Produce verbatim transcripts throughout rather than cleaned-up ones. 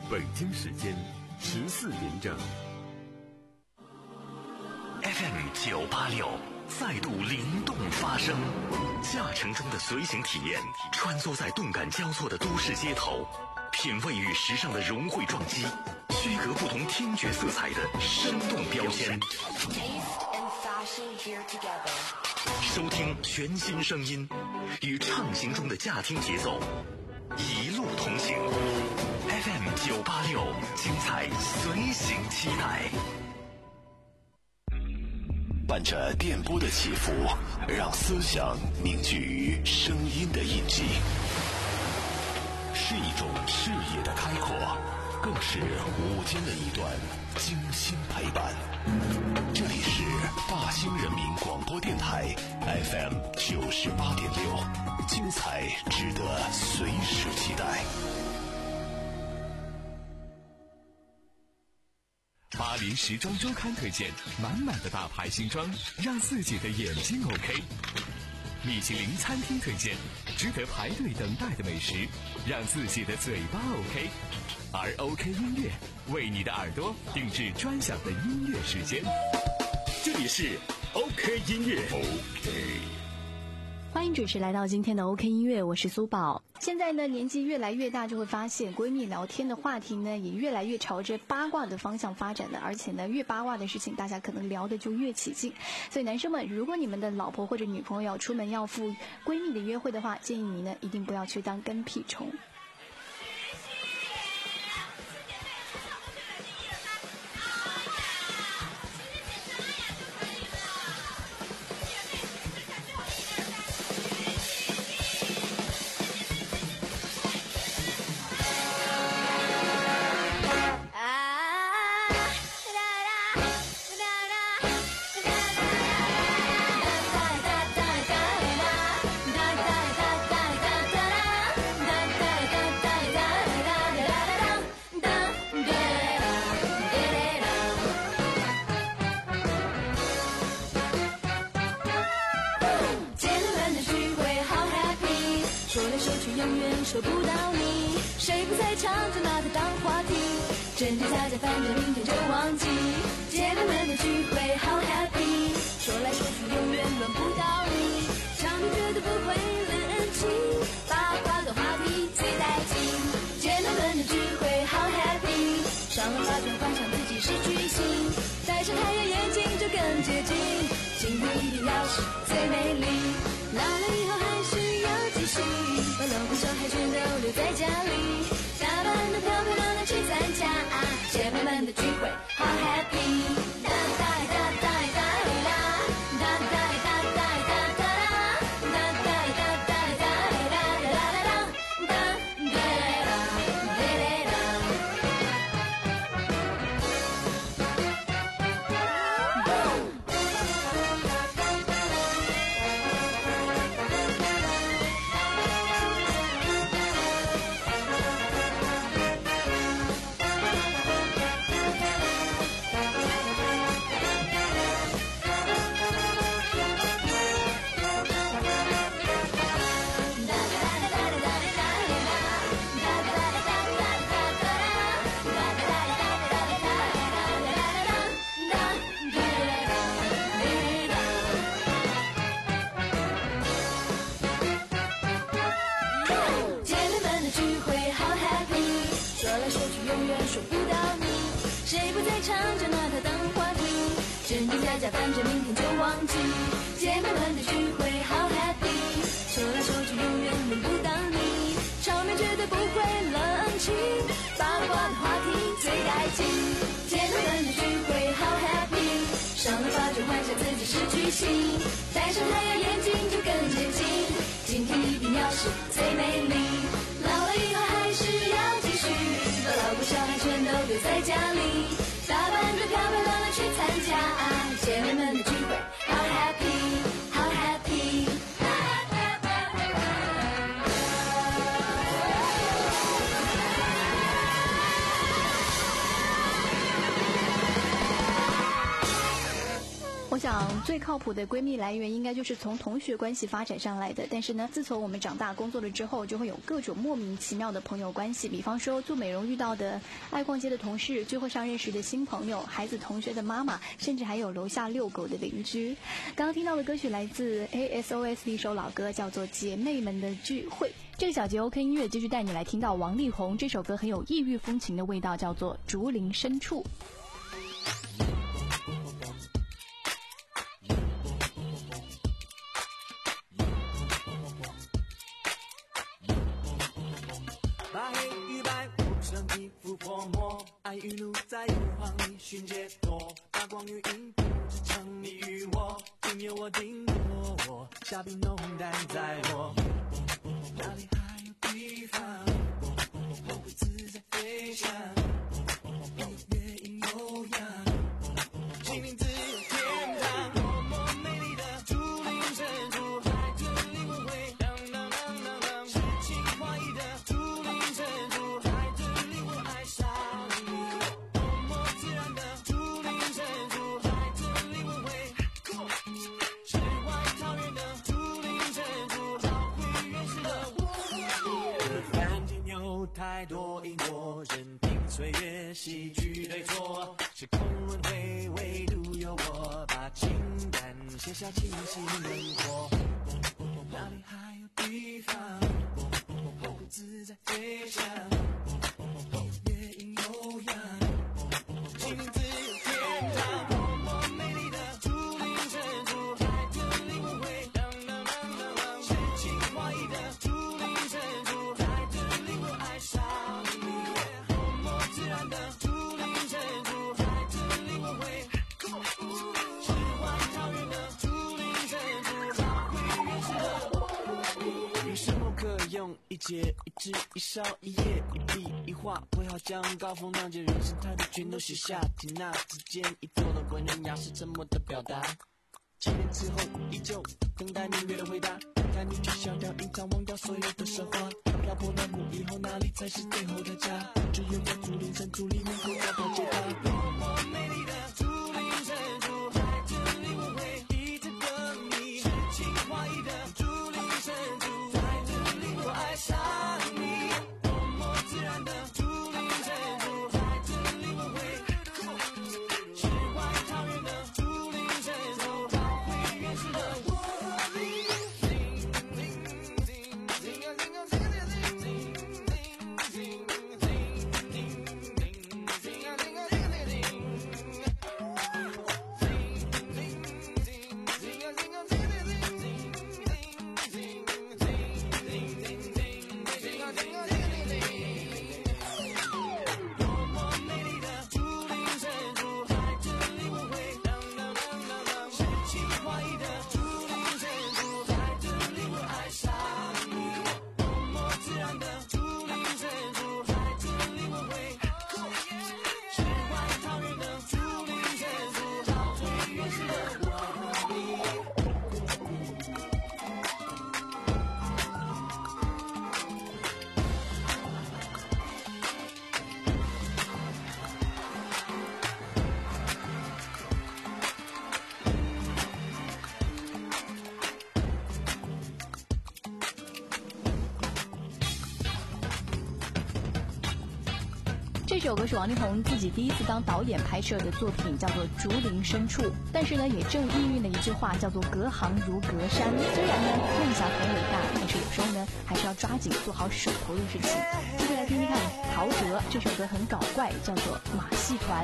北京时间十四点整。 F M 九八六再度灵动发声，驾乘中的随行体验，穿梭在动感交错的都市街头，品味与时尚的融汇撞击，区隔不同听觉色彩的生动标签。收听全新声音，与畅行中的驾听节奏，一路同行。F M 九八六，精彩随行期待。 伴着电波的起伏，让思想凝聚于声音的印记，是一种视野的开阔，更是午间的一段精心陪伴。这里是大兴人民广播电台 F M 九十八点六，精彩值得随时期待。 巴黎时装周刊推荐满满的大牌新装，让自己的眼睛 OK。米其林餐厅推荐值得排队等待的美食，让自己的嘴巴 OK。而 OK 音乐为你的耳朵定制专享的音乐时间。这里是 OK 音乐 OK。 欢迎准时来到今天的 OK 音乐，我是苏宝。现在呢，年纪越来越大，就会发现闺蜜聊天的话题呢，也越来越朝着八卦的方向发展的，而且呢，越八卦的事情，大家可能聊得就越起劲。所以男生们，如果你们的老婆或者女朋友要出门要赴闺蜜的约会的话，建议你呢，一定不要去当跟屁虫。 说不到你，谁不在唱着拿它当话题，真真假假反正明天就忘记，姐妹们的聚会好 happy， 说来说去永远轮不到你，场面绝对不会冷清，八卦的话题最带劲，姐妹们的聚会好 happy， 上了发卷幻想自己是巨星，戴上太阳眼镜就更接近，今天一定要是最美丽，老了以后还是要继续，把老公小孩全都留在家里，打扮得漂漂亮亮去参加，姐妹们的聚会好 happy， 哒哒哒哒哒啦，哒哒哒哒哒哒啦，哒哒哒哒哒啦啦啦啦啦，哒哒啦啦啦。真真假假反正明天就忘记，姐妹们的聚会好 happy， 说来说去永远轮不到你，场面绝对不会冷清，八卦的话题最带劲，姐妹们的聚会好 happy， 上了发就幻想自己是巨星，戴上太阳眼镜就更接近，今天一定要是最美丽，老了以后还是要继续，把老公小孩全都留在家里，打扮得漂漂亮亮去参加，姐妹们的聚会好 happy， 好 happy。 我我想最靠谱的闺蜜来源应该就是从同学关系发展上来的，但是呢，自从我们长大工作了之后，就会有各种莫名其妙的朋友关系，比方说做美容遇到的爱逛街的同事，聚会上认识的新朋友，孩子同学的妈妈，甚至还有楼下遛狗的邻居。刚刚听到的歌曲来自 A S O S 的一首老歌，叫做《姐妹们的聚会》。这个小节 OK 音乐继续带你来听到王力宏这首歌很有异域风情的味道，叫做《竹林深处》。 把黑与白铺成一幅泼墨，爱与怒在油晃里寻解脱，把光与影不只成你与我，定有我定有我，下笔浓淡在我，哪里还有地方我会自在飞翔，月影悠扬，心灵自由天堂，多么美丽的竹林深处，海豚里我会当当当当当，诗情画意的竹林深处，海豚里我爱上你，多么自然的竹林深处，海豚里我会世外桃源的竹林深处，找回原始的我。这凡间有太多因果，任凭岁月戏剧对错，时空轮回，唯独有我把情感写下清晰轮廓，哪里还有地方我会自在飞翔，月影悠扬，心灵自由天堂，多么美丽的竹林深处，海豚里我会当当当当当，诗情画意的竹林深处，海豚里我爱上你，多么自然的竹林深处，海豚里我会世外桃源的竹林深处，找回原始的我。余生我可用一节一枝一烧一叶一笔一画，我要将高风亮节人生态度全都写下，听那之间一座的文人雅士沉默的表达，七年之后依旧等待明月的回答，带你去小调隐藏，忘掉所有的奢华，漂泊南湖以后哪里才是最后的家，只有在竹林深处里能够找到解答，多么美丽的竹林深处，海豚里我会一直等你，诗情画意的竹林深处，海豚里我爱上你，多么自然的竹林深处，海豚里我会世外桃源的竹林深处，找回原始的我。 这首歌是王力宏自己第一次当导演拍摄的作品，叫做《竹林深处》。但是呢，也正应运了一句话，叫做“隔行如隔山”。虽然呢，梦想很伟大，但是有时候呢，还是要抓紧做好手头的事情。接着来听听看陶喆这首歌很搞怪，叫做《马戏团》。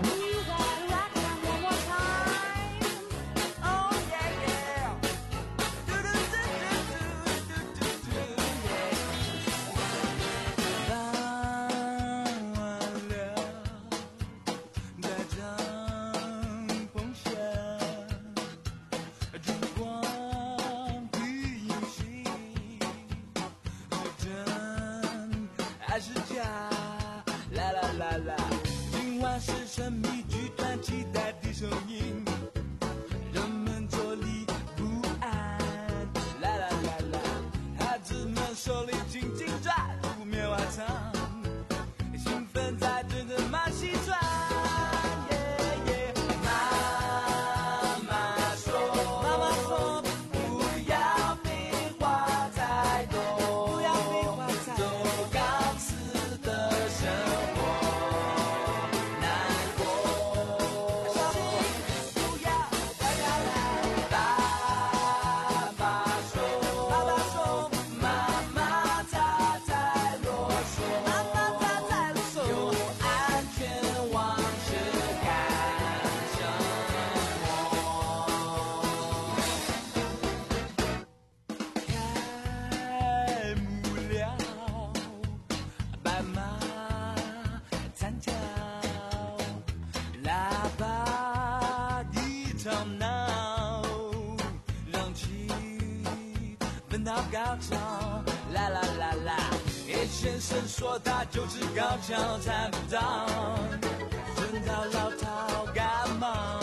还是假，啦啦啦啦，今晚是神秘剧团期待的声音，人们坐立不安，啦啦啦啦，孩子们手里紧紧抓住棉花糖，兴奋在追着马戏团，耶耶，妈妈说高潮，啦啦啦啦。叶先生说他就是高潮猜不到，顺套老套感冒。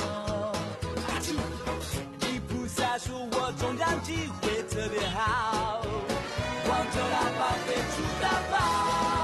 地菩萨说我中奖机会特别好，光头喇叭飞出大炮。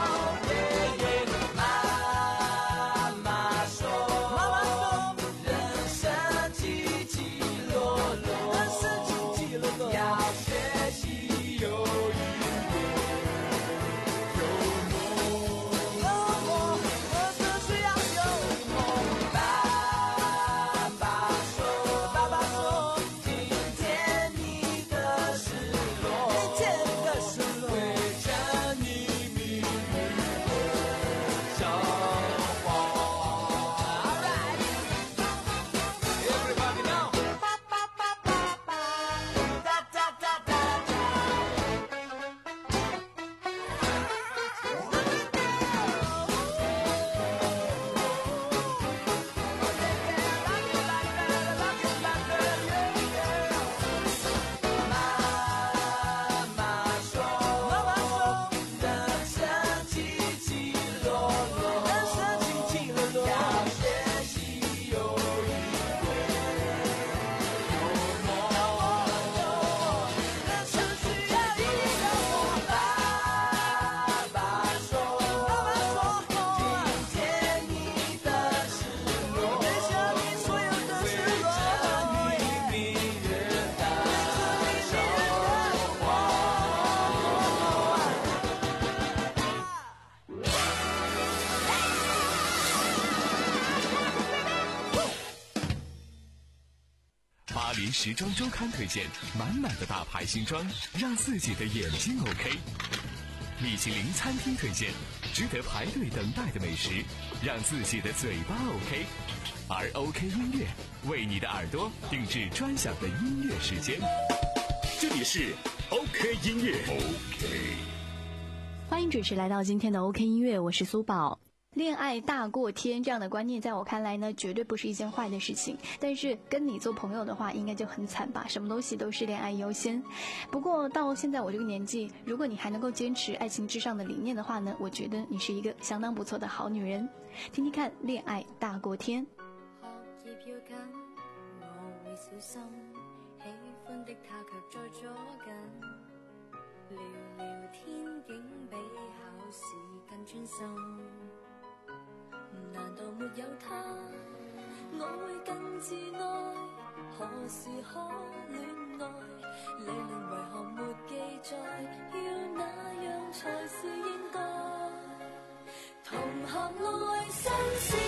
时装周刊推荐满满的大牌新装，让自己的眼睛 OK。米其林餐厅推荐值得排队等待的美食，让自己的嘴巴 OK。而 OK 音乐为你的耳朵定制专享的音乐时间。 这里是 OK 音乐 OK。 欢迎准时来到今天的 OK 音乐，我是苏宝。恋爱大过天这样的观念在我看来呢，绝对不是一件坏的事情，但是跟你做朋友的话应该就很惨吧，什么东西都是恋爱优先。不过到现在我这个年纪，如果你还能够坚持爱情至上的理念的话呢，我觉得你是一个相当不错的好女人。听听看恋爱大过天。 學業要緊，我會小心，喜歡的他卻在左近，聊聊天竟比考試更專心。難道沒有他，我會更自愛？何時可戀愛？理論為何沒記載？要那樣才是應該？同學愛新鮮，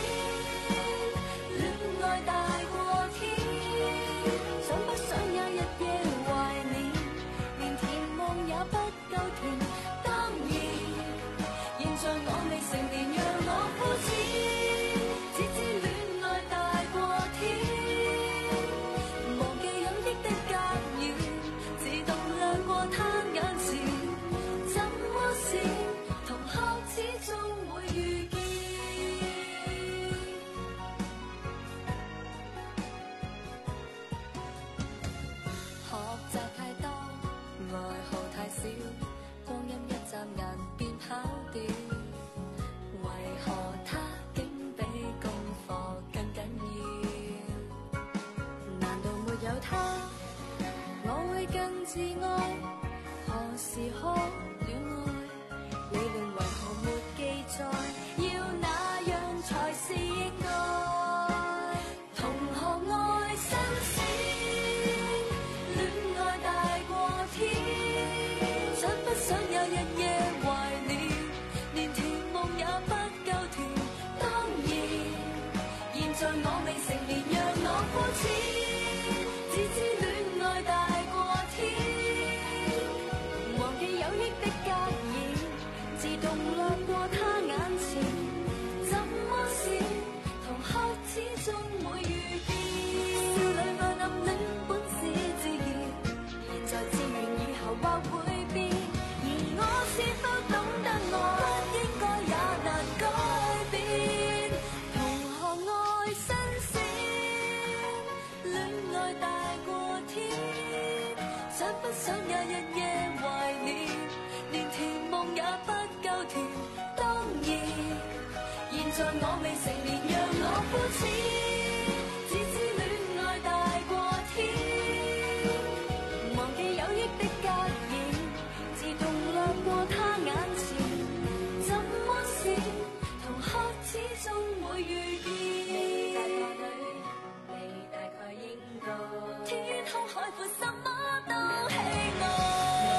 戀愛大過天，想不想有一夜懷念？連甜夢也不夠甜。當然，現在我未成年，讓我膚淺。自愛何時可戀愛？理論為何沒記載？要那樣才是應該？同學愛新鮮，戀愛大過天，想不想有一夜懷念？連甜夢也不夠甜。當然，現在我未成年，讓我膚淺，只知戀愛大過天。忘記有益的格在我未成年，讓我膚淺，只知戀愛大過天，忘記有益的格言，自動掠過他眼前，怎麼是同學始終會遇見？你大概應該，天空海闊什麼都喜愛。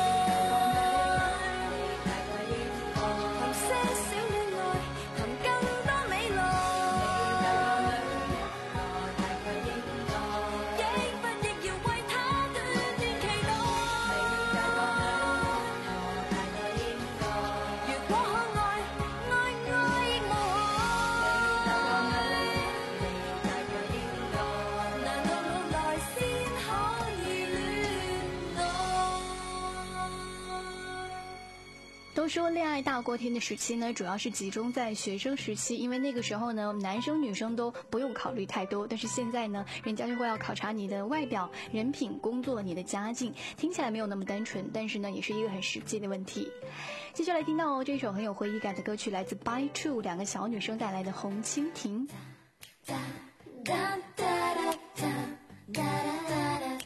都说恋爱大过天的时期呢，主要是集中在学生时期，因为那个时候呢，男生女生都不用考虑太多。但是现在呢，人家就会要考察你的外表、人品、工作、你的家境，听起来没有那么单纯，但是呢，也是一个很实际的问题。接下来听到、哦、这首很有回忆感的歌曲，来自 By Two 两个小女生带来的《红蜻蜓》。 哒哒哒哒哒哒哒哒。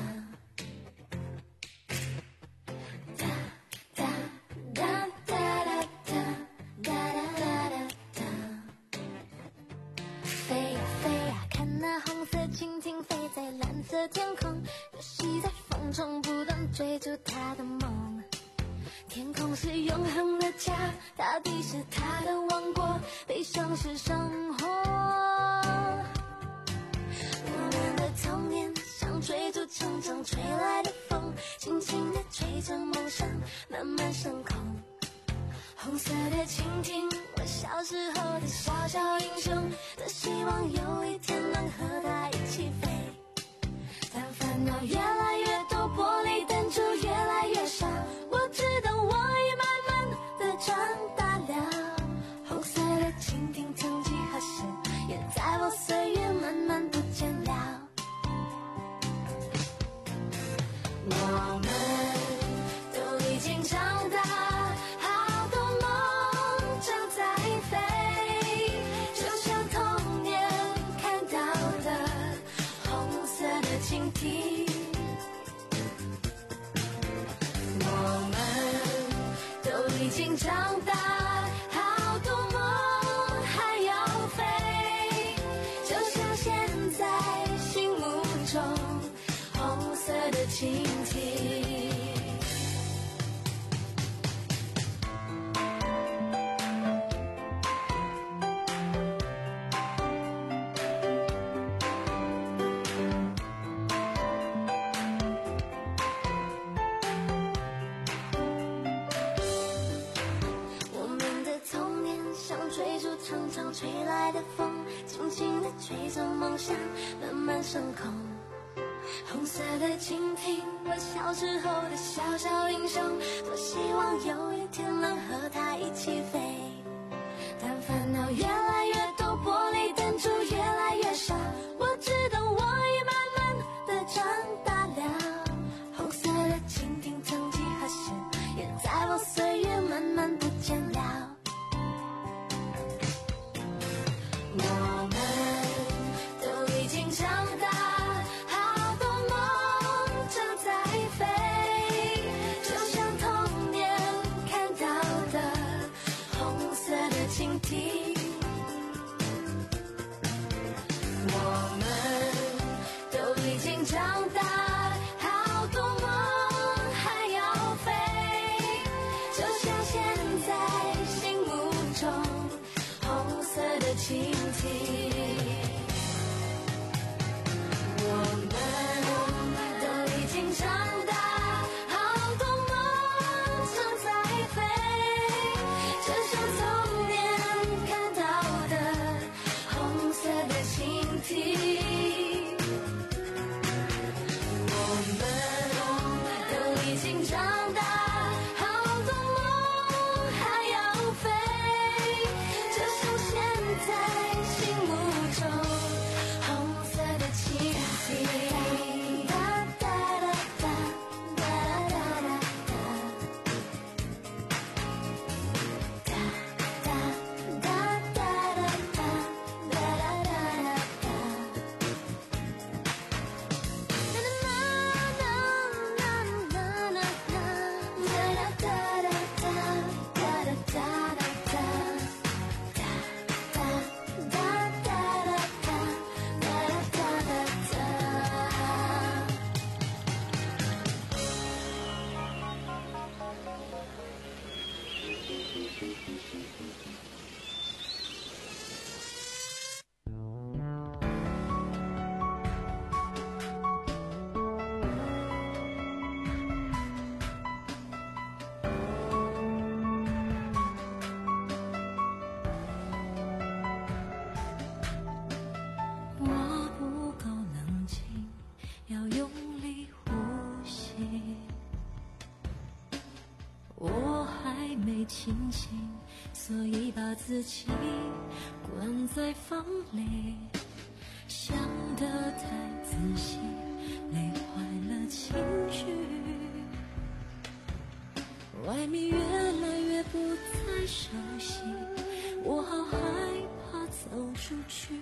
蜻蜓飞在蓝色天空，游戏在风中不断追逐他的梦。天空是永恒的家，大地是他的王国，悲伤是生活。我们的童年像追逐成长吹来的风，轻轻地吹着梦想慢慢升空。红色的蜻蜓，我小时候的小小英雄，多希望有一天能和他一起飞。当烦恼越来越多，玻璃弹珠越来越少，我知道我已慢慢的长大了。红色的蜻蜓，曾几何时也在我岁月慢慢不见了。我们都已经长大，我们都已经长大，好多梦还要飞，就像现在心目中红色的蜻蜓。常常吹来的风，轻轻地吹着梦想慢慢升空。红色的蜻蜓，我小时候的小小英雄，多希望有一天能和他一起飞。当烦恼越来越多，玻璃弹珠越来越少，我知道我已慢慢的长大了。红色的蜻蜓，曾几何时也在我岁月慢慢不见了。我们都已经长大，好多梦正在飞，就像童年看到的红色的蜻蜓。我们都已经长大，好多梦还要飞，就像现在心目中红色的蜻蜓。我们都已经长大，好多梦正在飞，就像童年看到的红色的蜻蜓。我们都已经长大，好多梦还要飞，就像现在心目清醒，所以把自己关在房里，想得太仔细，累坏了情绪。外面越来越不再熟悉，我好害怕走出去。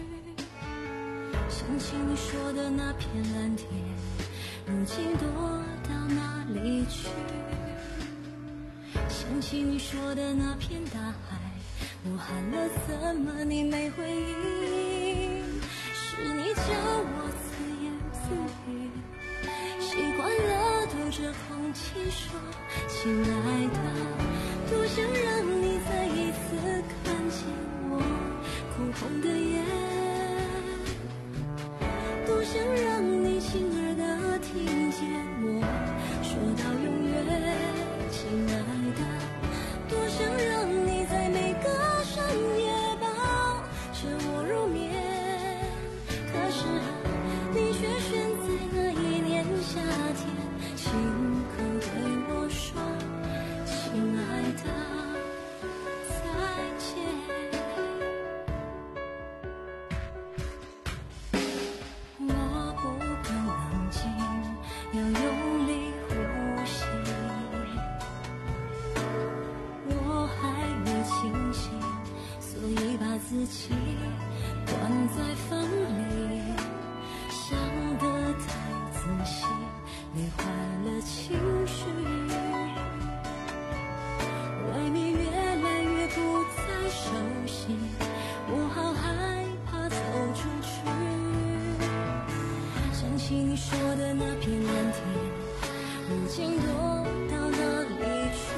想起你说的那片蓝天，如今躲到哪里去？想起你说的那片大海，我喊了怎么你没回应？是你叫我自言自语，习惯了对着空气说亲爱的，多想让你再一次看见我哭红的眼，多想让你亲耳的听见我说到永远，亲爱的，多想让你在每个深夜抱着我入眠，可是啊，你却选在那一年夏天，亲口对我说亲爱的再见。我不敢冷静，要用力呼吸，我还未清醒，所以把自己关在房里，想得太仔细，累坏了情绪。外面越来越不再熟悉，我好害怕走出去。想起你说的那片蓝天，如今躲到哪里去？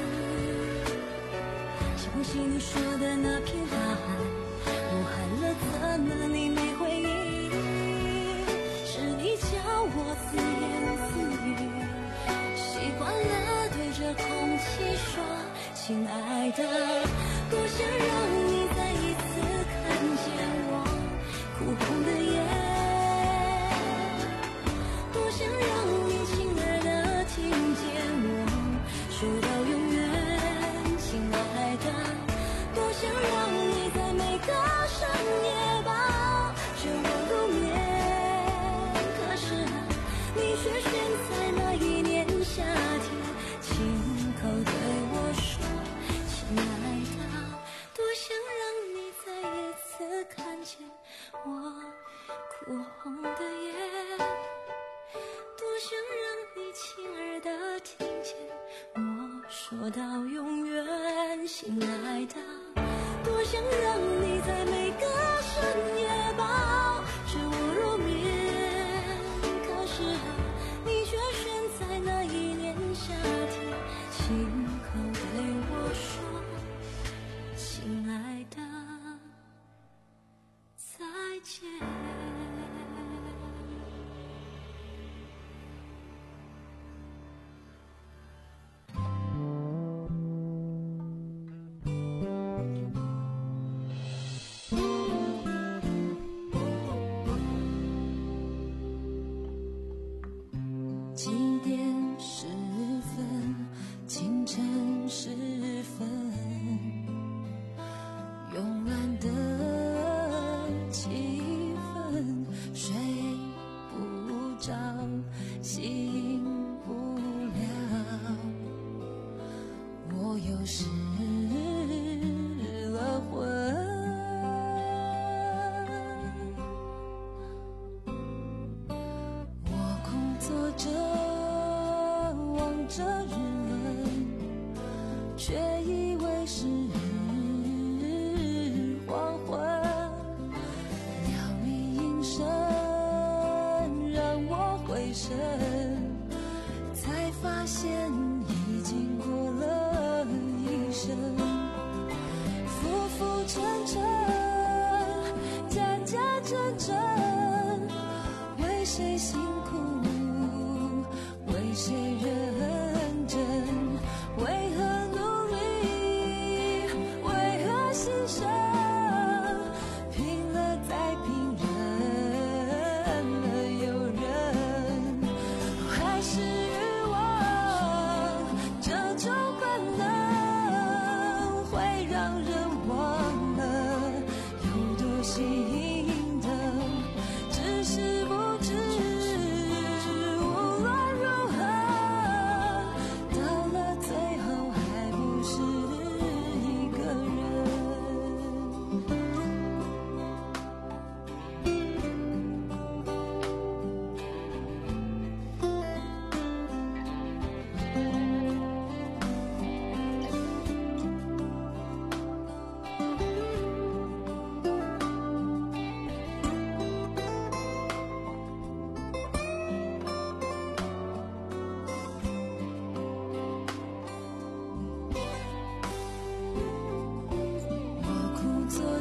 想起你说的那片大海，我喊了怎么你没回应？是你叫我自言自语，习惯了对着空气说亲爱的，多想让你再一次看见我哭红的眼，多想让你亲耳的听见我说到永远，亲爱的，多想让你在每个深夜抱着我入眠，可是啊，你却选在那一年夏天，亲口对我说亲爱的，多想让你再一次看见我哭红的眼，多想让你亲耳的听见我说到永远，亲爱的，多想让你在每个深夜抱着我入眠，可是啊，你却选在那一年夏天，亲口对我说亲爱的再见。几点十分，清晨时分，慵懒的气氛，睡不着，醒不了，我又失了魂。我空坐着望着日落，却以为是黄昏，鸟鸣音声让我回神，才发现已经过了一生，浮浮沉沉，假假真真，为谁辛苦，为谁认真？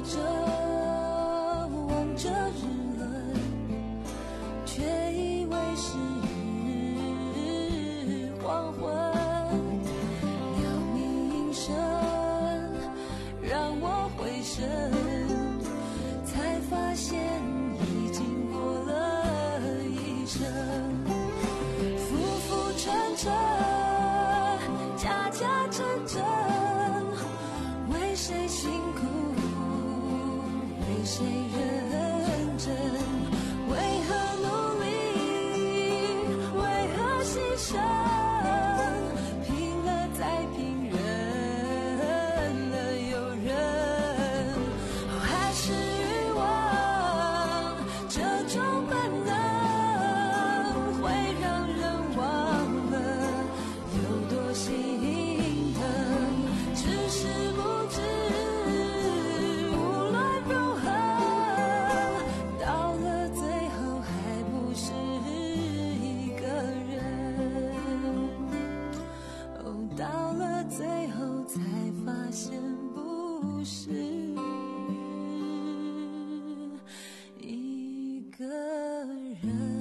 着望着日轮，却以为是黄昏。鸟鸣声让我回神，才发现已经过了一生。浮浮沉沉，假假真真，为谁辛苦，为谁认真，为何努力，为何牺牲，拼了再拼，忍了又忍，还是欲望这种本能会让人忘了有多心疼，只是不知无论如何，到了最后还不是一个人。哦，到了最后才发现不是一个人。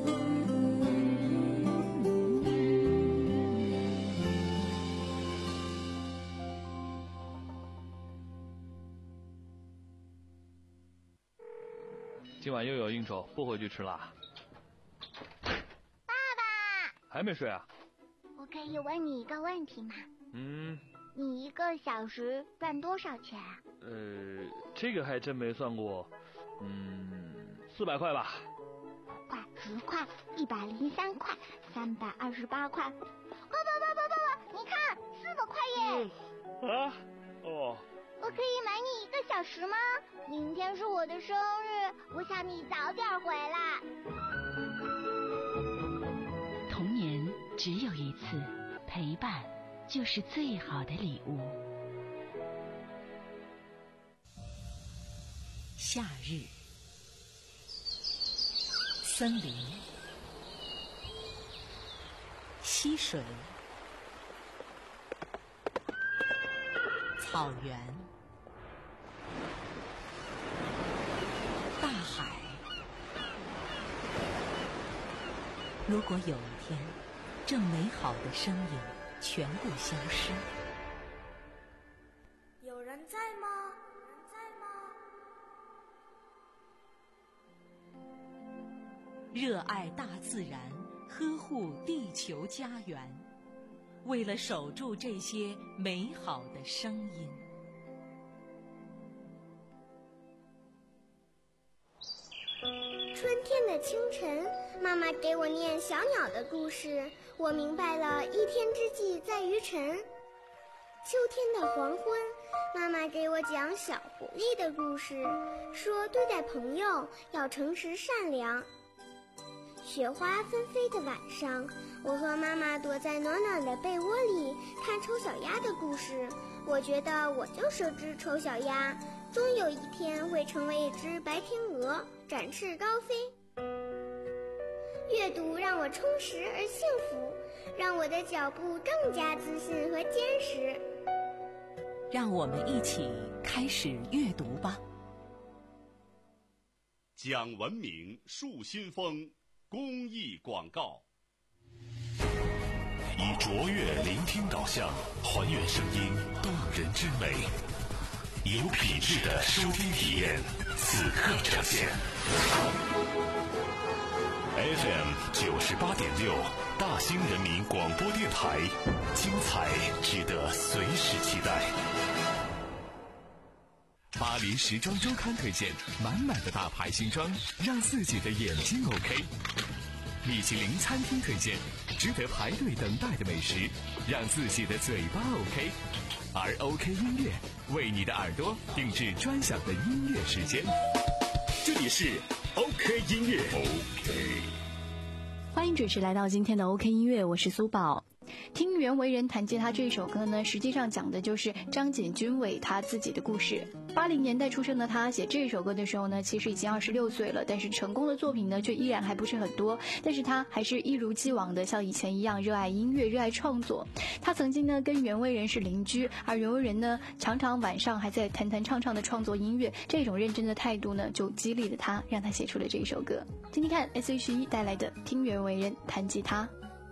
今晚又有应酬，不回去吃啦。 爸爸， 还没睡啊？ 我可以问你一个问题吗？ 嗯， 你一个小时赚多少钱啊？ 呃，这个还真没算过。嗯，四百块吧。 块、十块、一百零三块、三百二十八块。爸爸爸爸爸爸，你看，四百块耶！ 嗯、啊？哦。 我可以买你一个小时吗？明天是我的生日，我想你早点回来。 童年只有一次，陪伴就是最好的礼物。夏日，森林，溪水，草原，大海。如果有一天，这美好的声音全部消失， 有人在吗？有人在吗？ 热爱大自然，呵护地球家园，为了守住这些美好的声音。 春天的清晨，妈妈给我念小鸟的故事，我明白了一天之计在于晨。秋天的黄昏，妈妈给我讲小狐狸的故事，说对待朋友要诚实善良。雪花纷飞的晚上，我和妈妈躲在暖暖的被窝里看丑小鸭的故事，我觉得我就是只丑小鸭，终有一天会成为一只白天鹅，展翅高飞。阅读让我充实而幸福，让我的脚步更加自信和坚实。 让我们一起开始阅读吧。 讲文明树新风公益广告。 以卓越聆听导向，还原声音动人之美，有品质的收听体验，此刻呈现。F M 九十八点六，大兴人民广播电台，精彩值得随时期待。 巴黎时装周刊推荐满满的大牌新装，让自己的眼睛 OK。米其林餐厅推荐值得排队等待的美食，让自己的嘴巴 OK。而 OK 音乐为你的耳朵定制专享的音乐时间。 这里是 OK 音乐。OK。 欢迎准时来到今天的 OK 音乐，我是苏宝。 听袁惟仁弹吉他这首歌呢，实际上讲的就是张简君伟他自己的故事。八零年代出生的他写这首歌的时候呢，其实已经二十六岁了，但是成功的作品呢却依然还不是很多。但是他还是一如既往的像以前一样热爱音乐，热爱创作。他曾经呢跟袁惟仁是邻居，而袁惟仁呢常常晚上还在弹弹唱唱的创作音乐。这种认真的态度呢，就激励了他，让他写出了这一首歌。听听看 S H E 带来的《听袁惟仁弹吉他》。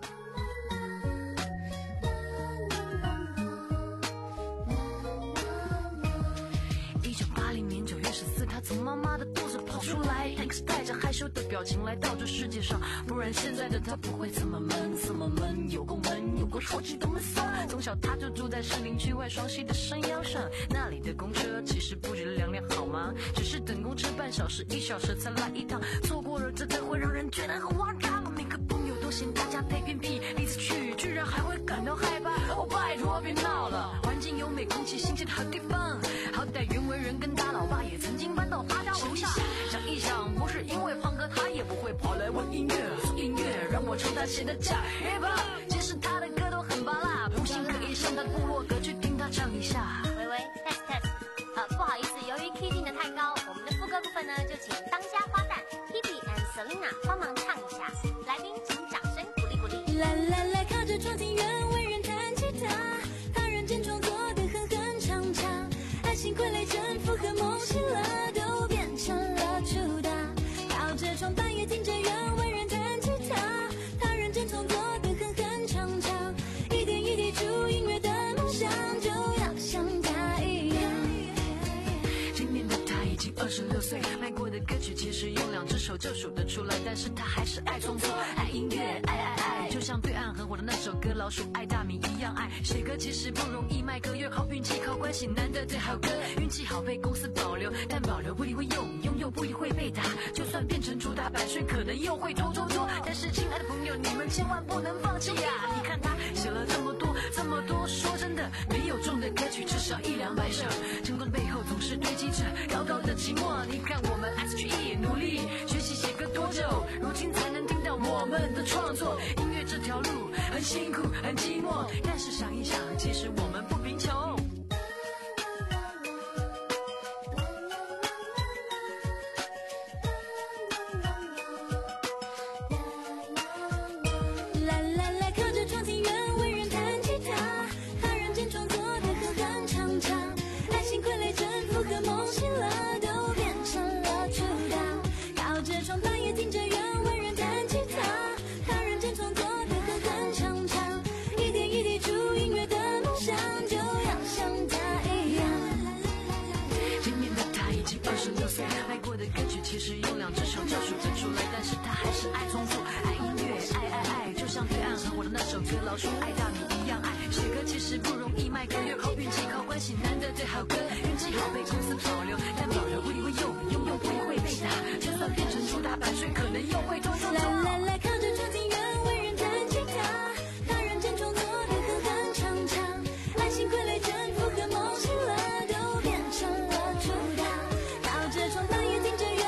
从妈妈的肚子跑出来，他可是带着害羞的表情来到这世界上，不然现在的他不会这么闷，这么闷，有够闷，有够说起都闷酸。从小他就住在士林区外双溪的山腰上，那里的公车其实不止两辆好吗？只是等公车半小时一小时才来一趟，错过了这才会让人觉得很荒唐。每个朋友都嫌大家太偏僻，第一次去居然还会感到害怕。哦拜托别闹了，环境优美，空气新鲜的好地方，好歹袁惟仁跟他老爸也曾经搬到他家楼下。想一想，不是因为胖哥，他也不会跑来问音乐，说音乐让我唱他写的假 hiphop。其实他的歌都很拔辣，不信可以上他部落格去听他唱一下。 喂喂 ，test test， 好，不好意思，由于 key 定的太高，我们的副歌部分呢，就请当家花旦 Hebe and Selina 帮忙唱一下。来宾请掌声鼓励鼓励。 来来来，靠着窗听袁惟仁弹吉他，他认真创作的哼哼唱唱，爱情傀儡征服和梦醒了。半夜听着袁惟仁弹吉他，他认真创作的哼哼唱唱，一点一滴出音乐的梦想，就要像他一样。 今年的他已经二十六岁，卖过的歌曲其实用两只手就数得出来，但是他还是爱创作，爱音乐，爱爱爱，就像对岸很火的那首歌《老鼠爱大米》一样爱。写歌其实不容易，卖歌越靠运气，靠关系，难得最好歌，运气好被公司保留，但保留不一定会用，拥有不一定会被打，就算变成主打版税，可能又会偷偷做。但是亲爱的朋友，你们千万不能放弃呀！你看他写了这么多这么多，说真的，没有中的歌曲至少一两百首，成功的背后总是堆积着高高的寂寞。你看我们 S H E 努力学习写歌多久，如今才能听到我们的创作。音乐这条路很辛苦很寂寞，但是想一想，其实我们不贫穷。其实用两只手就数得出来，但是他还是爱创作，爱音乐，爱爱爱，就像对岸很火的那首歌《老鼠爱大米》一样爱。写歌其实不容易，卖歌越靠运气，靠关系，难得最好歌，运气好被公司保留，但保留不一定会用，拥有不一定会被打，就算变成主打版税，可能又会偷偷做。 来来来，靠着窗听袁惟仁弹吉他，他认真创作的哼哼唱唱，爱情傀儡征服和梦醒了，都变成了主打，靠着窗半夜听着袁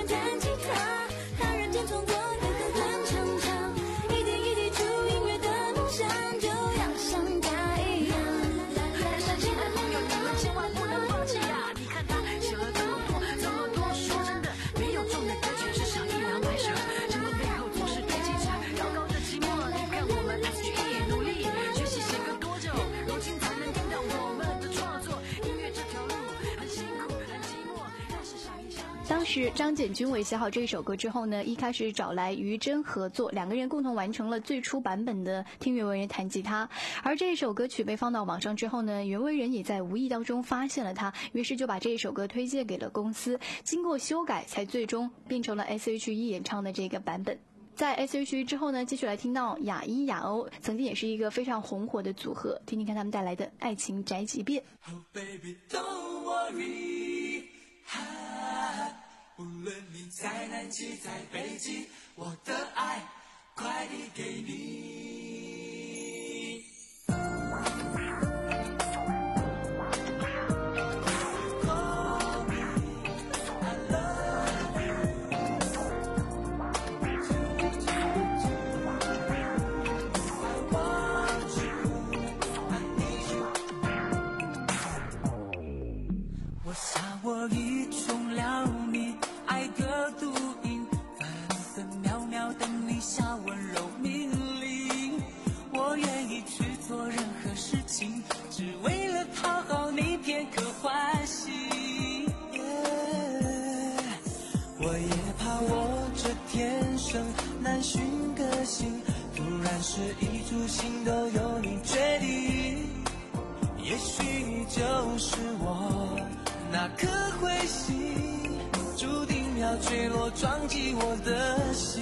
当时张简君伟写好这首歌之后呢，一开始找来于真合作，两个人共同完成了最初版本的《听袁惟仁弹吉他》。而这首歌曲被放到网上之后呢，袁惟仁也在无意当中发现了它，于是就把这首歌推荐给了公司，经过修改才最终变成了 S H E 演唱的这个版本。在 S H E 之后呢，继续来听到雅一雅欧，曾经也是一个非常红火的组合，听听看他们带来的《爱情宅急便》。 Oh baby don't worry， 无论你在南极在北极，我的爱快递给你。 已中了你爱的毒瘾，分分秒秒等你下温柔命令。我愿意去做任何事情，只为了讨好你片刻欢喜。我也怕我这天生难寻个性，突然是一株心都由你决定。也许你就是我那颗彗星，注定要坠落撞击我的心。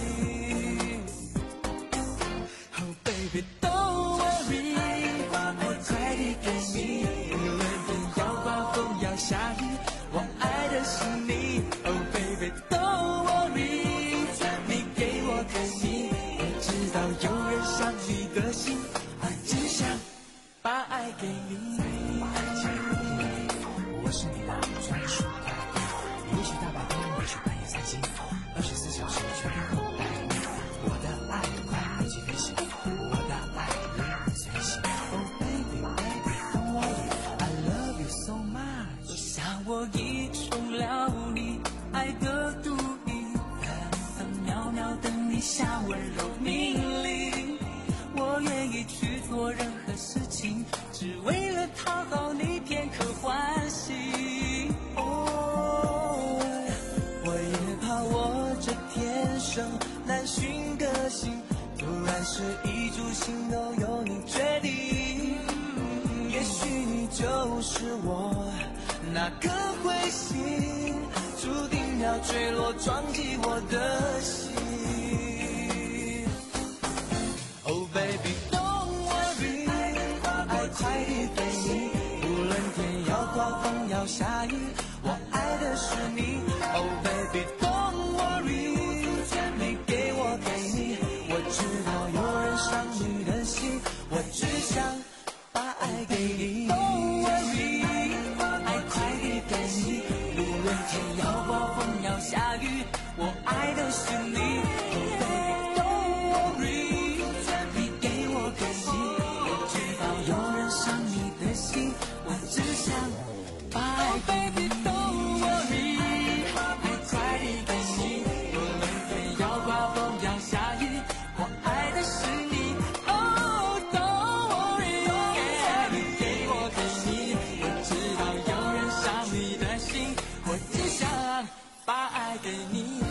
Oh baby don't worry， 我快递给你，无论天要刮风要下雨，我爱的是你。Oh baby don't worry， 你给我的你，我知道有人伤你的心，我只想把爱给你。我是你的专属爱，也许大白天，也许半夜三更，二十四小时全天候带你。我的爱快乐起飞行，我的爱任你随行。Oh baby baby don't worry， I love you so much。我想我已中了你爱的毒瘾，分分秒秒等你下温柔命令。我愿意去做任何事情，只为了讨好你片刻欢喜。哦，我也怕我这天生难寻个性，突然是一株心都由你决定。也许你就是我那颗彗星，注定要坠落撞击我的心。Oh baby don't worry， 爱快递给你，无论天要刮风要下雨，我爱的是你。Oh baby don't worry， 你给我给你，我知道有人伤你的心，我只想把爱给你。Don't worry， 爱快递给你，无论天要刮风要下雨，我爱的是你。Oh baby don't worry，有人伤你的心，我只想把爱给你。Don't worry， 爱快递给你，无论天要刮风要下雨，我爱的是你。Oh don't worry， 你给我给你，我知道有人伤你的心，我只想把爱给你。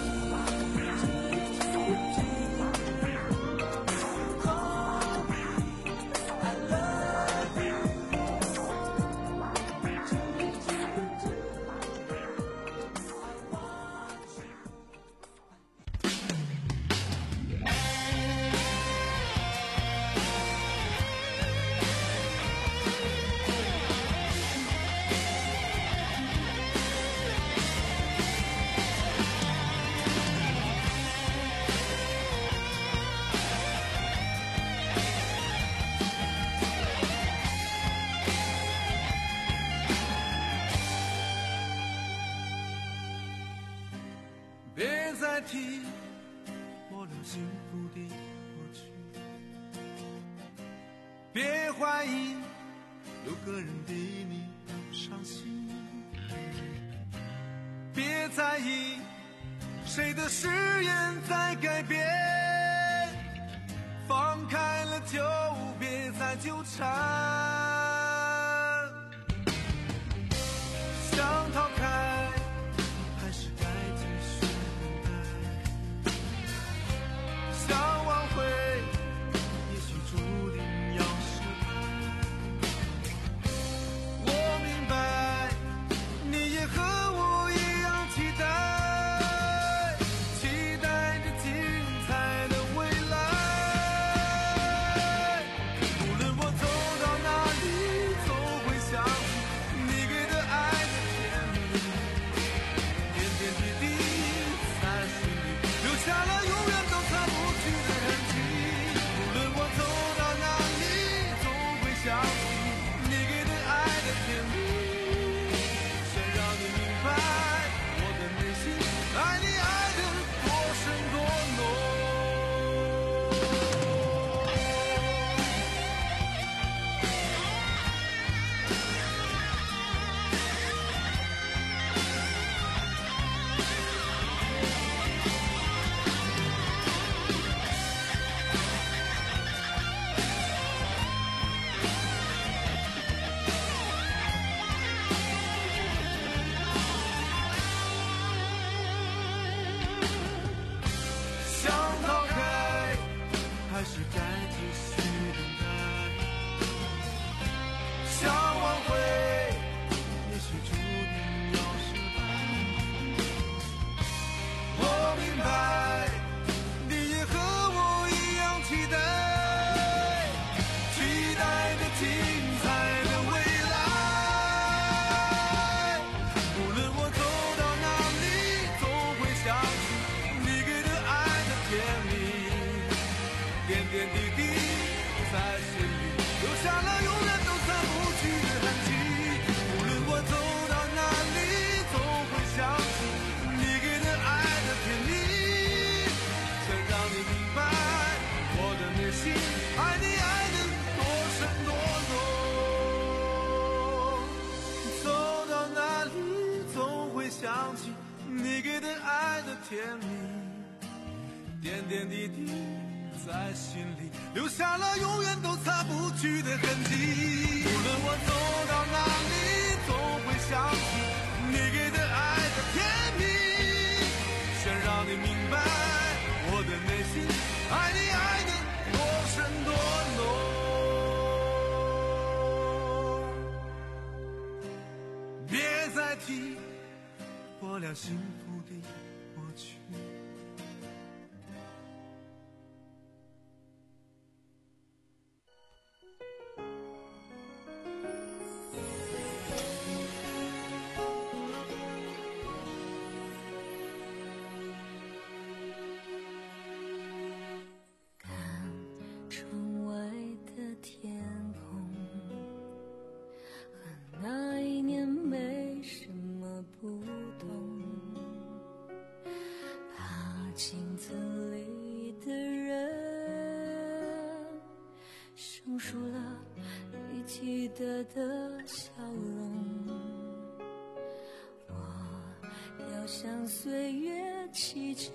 别再提我留幸福的过去，别怀疑有个人比你更伤心，别在意谁的誓言在改变，放开了就别再纠缠，想逃开还是该继续等待，想挽回也许注定要失败。我明白你也和我一样期待，期待着精彩的未来。无论我走到哪里， 还是该继续等待？想挽回，也许注定要失败。我明白，你也和我一样期待，期待着精彩的未来。无论我走到哪里，总会想起你给的爱的甜蜜，点点滴滴在心里留下了永远都散不去的痕迹。无论我走到哪里，总会想起你给的爱的甜蜜，想让你明白我的内心爱你爱的多深多浓。走到哪里，总会想起你给的爱的甜蜜，点点滴滴在心里留下了永远都擦不去的痕迹。无论我走到哪里，总会想起你给的爱的甜蜜，想让你明白我的内心爱你爱的多深多浓。别再提我俩幸福的过去。 窗外的天空，和那一年没什么不同。怕镜子里的人，生疏了你记得的笑容。我要向岁月祈求，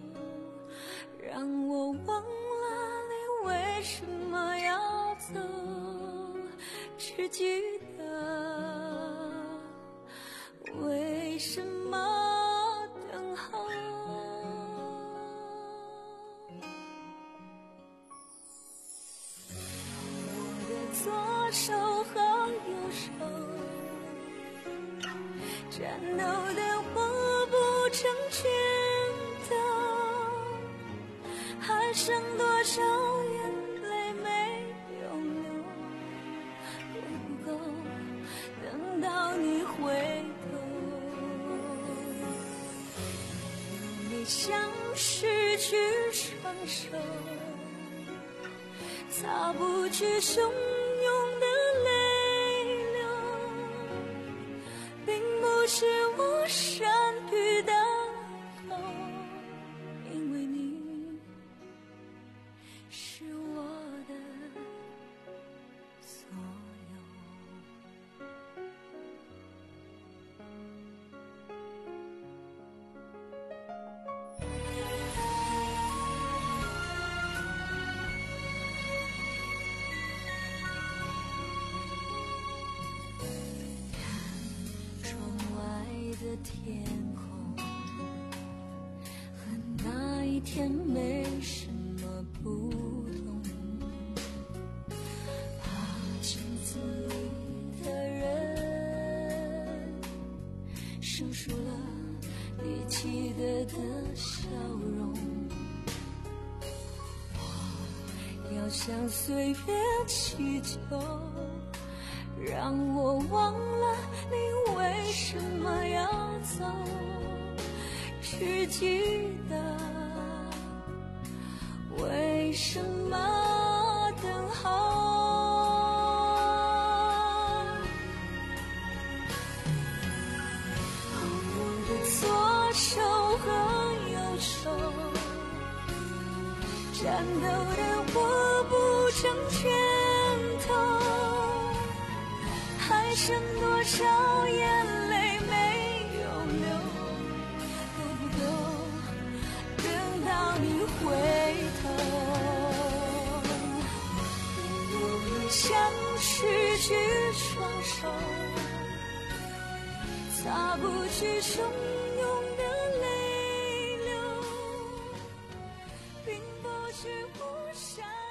让我忘了你为什么要走，只记得为什么等候。我的左手和右手，战斗的握不成拳头，还剩多少眼泪没有流，我不够等到你回头。你像失去双手，擦不去汹涌的泪流，并不是我善于等候，因为你是我的所有。窗外的天空，和那一天没什么不同。怕镜子里的人，生疏了你记得的笑容。我要向岁月祈求，让我忘了你为什么要走，只记得为什么等候。我的左手和右手，战斗的握不成拳头，还剩多少眼泪没有流，够不够等到你回头。我像失去双手，擦不去汹涌的泪流，并不是不想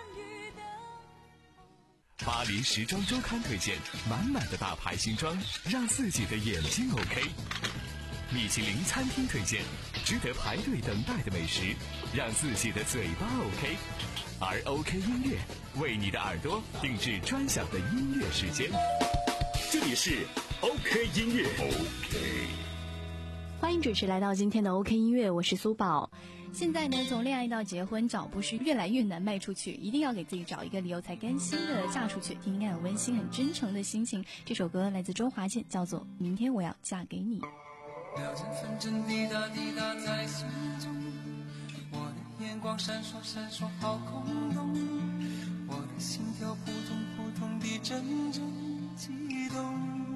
巴黎时装周刊推荐满满的大牌新装，让自己的眼睛 OK。米其林餐厅推荐值得排队等待的美食，让自己的嘴巴 OK。而 OK 音乐为你的耳朵定制专享的音乐时间。 这里是 OK 音乐 OK。 欢迎准时来到今天的 OK 音乐，我是苏宝。现在呢，从恋爱到结婚，找不是越来越难迈出去，一定要给自己找一个理由才甘心的嫁出去。听听看，很温馨、很真诚的心情。这首歌来自周华健，叫做《明天我要嫁给你》。 秒针分针滴答滴答在心中，我的眼光闪烁闪烁好空洞，我的心跳扑通扑通地阵阵悸动。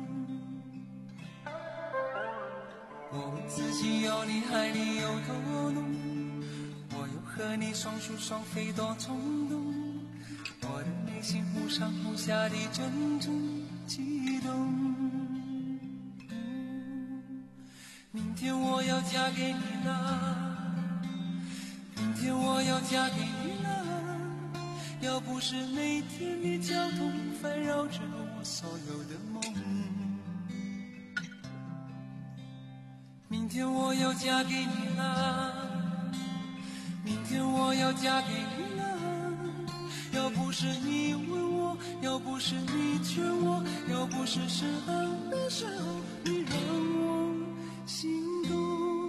我问自己有你爱你有多浓，我又和你双宿双飞多冲动，我的内心忽上忽下地阵阵悸动。明天我要嫁给你了，明天我要嫁给你了，要不是每天的交通烦扰着我所有的梦。明天我要嫁给你了，明天我要嫁给你了，要不是你问我，要不是你劝我，要不是适合的时候你让我心动。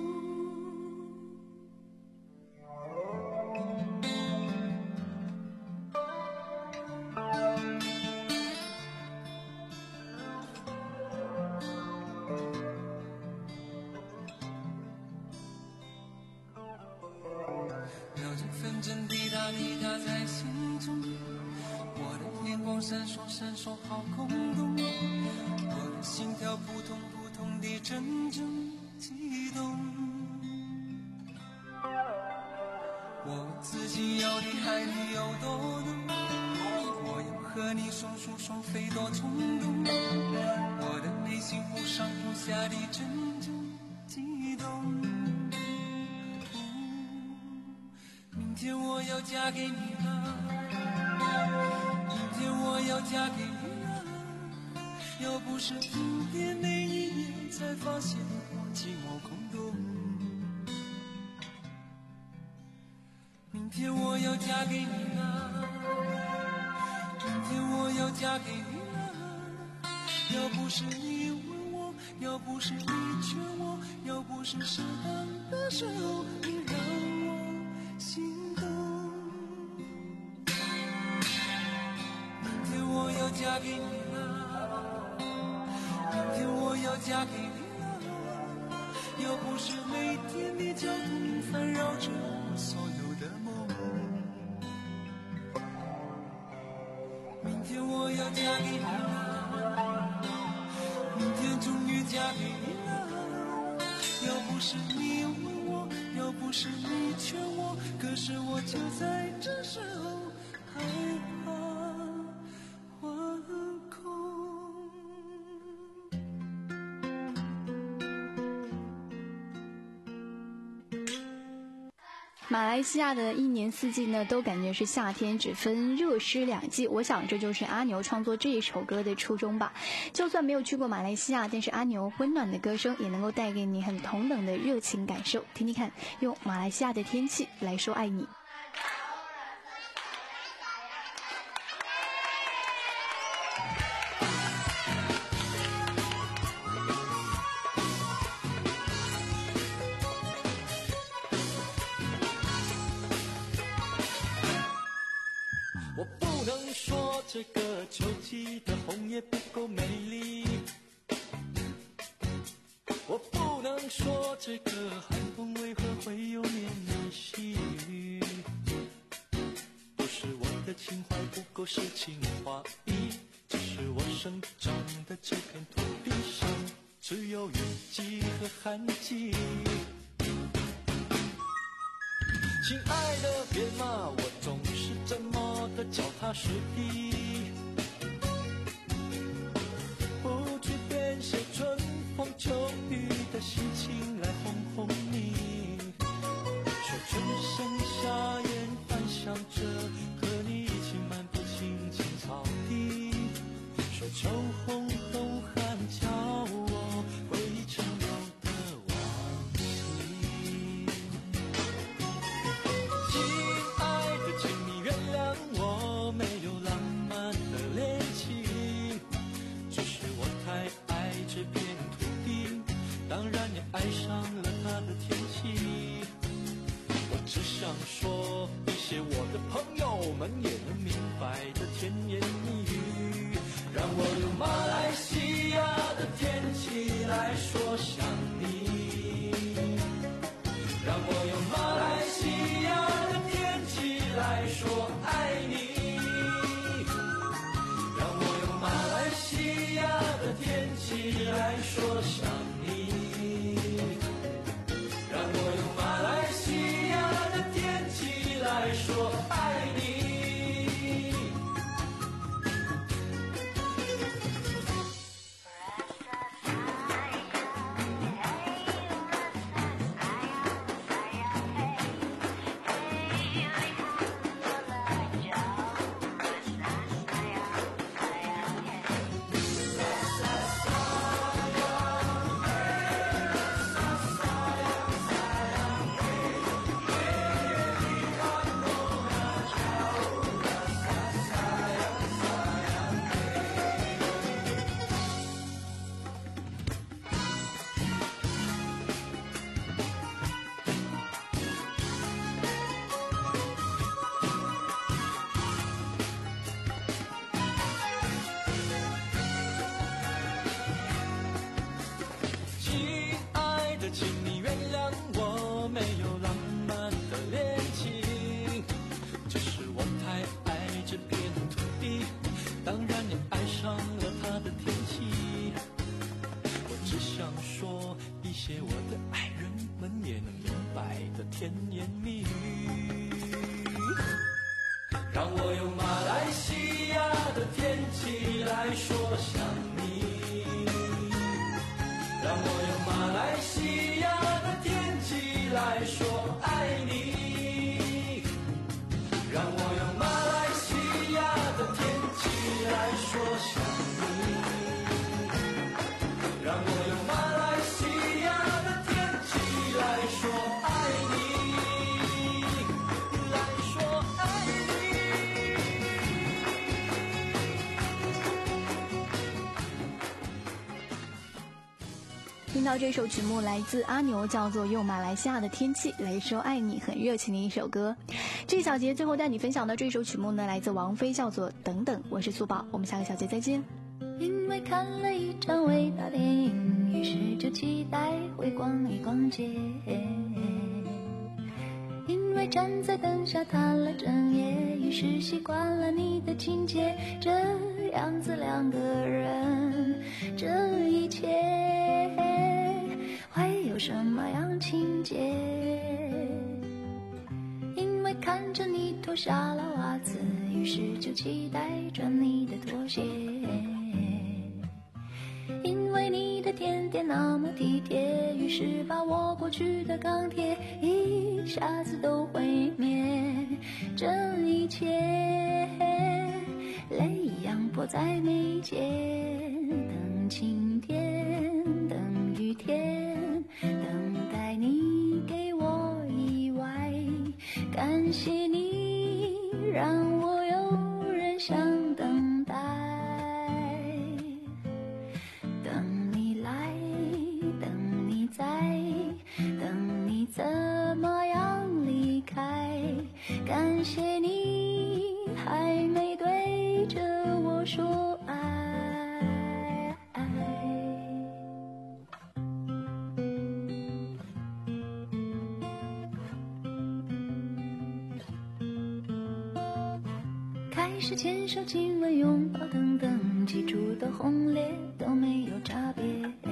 秒针分针滴答滴答在心中，我的眼光闪烁闪烁好空洞，我的心跳扑通扑通地阵阵悸动。我问自己要你爱你有多浓，我要和你双宿双飞多冲动，我的内心忽上忽下地阵阵悸动。明天我要嫁给你了，明天我要嫁给你了，要不是今天那一年才发现我寂寞空洞。明天我要嫁给你了，明天我要嫁给你了，要不是你问我，要不是你劝我，要不是适当的时候你让我心动。明天我要嫁给你了，明天我要嫁给你了，要不是每天的交通烦扰着我所有的梦。明天我要嫁给你了，明天终于嫁给你了，要不是你问我，要不是你劝我，可是我就在这时候害怕惶恐。 马来西亚的一年四季呢，都感觉是夏天，只分热湿两季。我想这就是阿牛创作这一首歌的初衷吧。就算没有去过马来西亚，但是阿牛温暖的歌声也能够带给你很同等的热情感受。听听看，用马来西亚的天气来说爱你。 我不能说这个秋季的红叶不够美丽，我不能说这个寒风为何会有绵绵细雨，不是我的情怀不够诗情画意，只是我生长的这片土地上只有雨季和旱季。亲爱的，别骂我总是这么的脚踏实地，不去编写春风秋雨的心情来哄哄你，说春生夏燕幻想着和你一起漫步青青草地。 说一些我的朋友们也能明白的甜言蜜语，让我用马来西亚的天气来说想你，让我用马来西亚的天气来说爱你，让我用马来西亚的天气来说想你，让我用马来西亚的天气来说爱你。请你原谅我没有浪漫的恋情，只是我太爱这片土地，当然也爱上了它的天气。我只想说一些我的爱人们也能明白的甜言蜜语，让我用马来西亚的天气来说想你，让我用马来西亚的天气来说爱你，让我用马来西亚的天气来说想你，让我用马来西亚的天气来说爱你，来说爱听到这首曲目来自阿牛，叫做《用马来西亚的天气来说爱你》，很热情的一首歌。这小节最后带你分享的这首曲目呢，来自王菲，叫做《等等》。我是苏宝，我们下个小节再见。 因为看了一场伟大电影，于是就期待会逛一逛街。因为站在灯下谈了整夜，于是习惯了你的情节。这样子两个人，这一切会有什么样情节？因为看着你脱下了袜子，于是就期待穿你的拖鞋。因为你的甜点那么体贴，于是把我过去的钢铁一下子都毁灭。这一切泪一样泼在眉间，等晴天，等雨天，等待你给我意外。感谢你让我有人想等待，等你来，等你在，等你怎么样离开。感谢你还没对着我说爱。开始牵手亲吻拥抱等等，起初的轰烈都没有差别。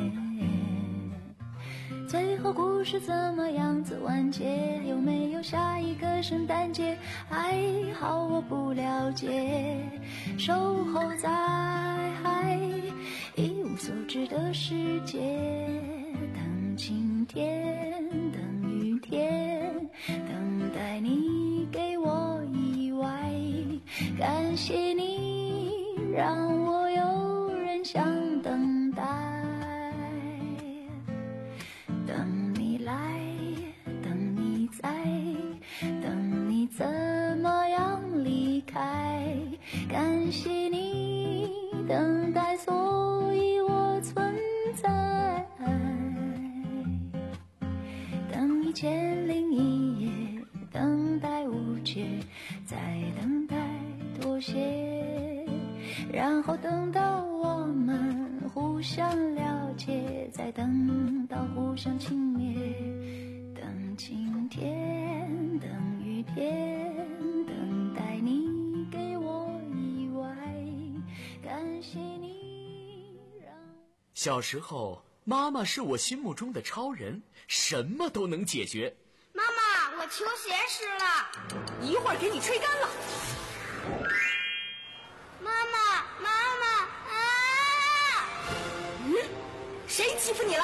最后故事怎么样子完结？有没有下一个圣诞节？还好我不了解。守候在一无所知的世界，等晴天，等雨天，等待你给我意外。感谢你让我有人想等待，等你来，等你在，等你怎么样离开。感谢你等待，所以我存在。等一千零一夜，等待解，再等待妥协，然后等到我们互相了解，再等到互相轻蔑，等晴天，等雨天，等待你给我意外，感谢你让。 小时候，妈妈是我心目中的超人，什么都能解决。 妈妈，我球鞋湿了， 一会儿给你吹干了。 妈妈，妈妈啊！ 嗯，谁欺负你了？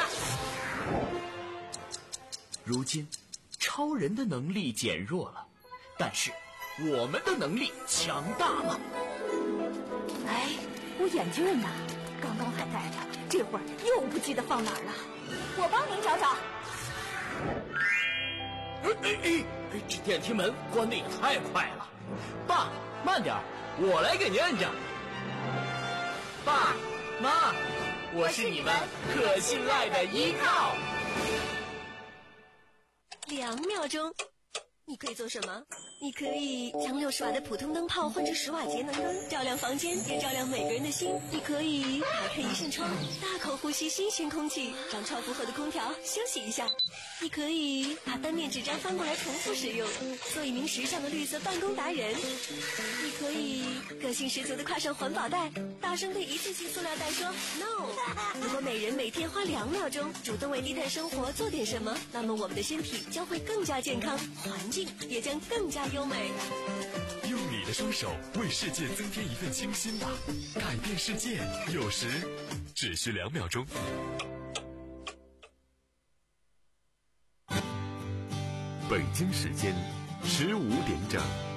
如今，超人的能力减弱了，但是我们的能力强大了。 哎，我眼镜呢？刚刚还戴着，这会儿又不记得放哪儿了。我帮您找找。 哎哎哎！这电梯门关得也太快了。爸，慢点，我来给您摁着。爸妈，我是你们可信赖的依靠。 两秒钟，你可以做什么？你可以将六十瓦的普通灯泡换成十瓦节能灯，照亮房间，也照亮每个人的心。你可以打开一扇窗，大口呼吸新鲜空气，让超负荷的空调休息一下。你可以把单面纸张翻过来重复使用，做一名时尚的绿色办公达人。你可以个性十足的挎上环保袋，大声对一次性塑料袋说 no。 如果每人每天花两秒钟主动为低碳生活做点什么，那么我们的身体将会更加健康，环境也将更加优美。 用你的双手为世界增添一份清新吧，改变世界有时只需两秒钟。 北京时间十五点整。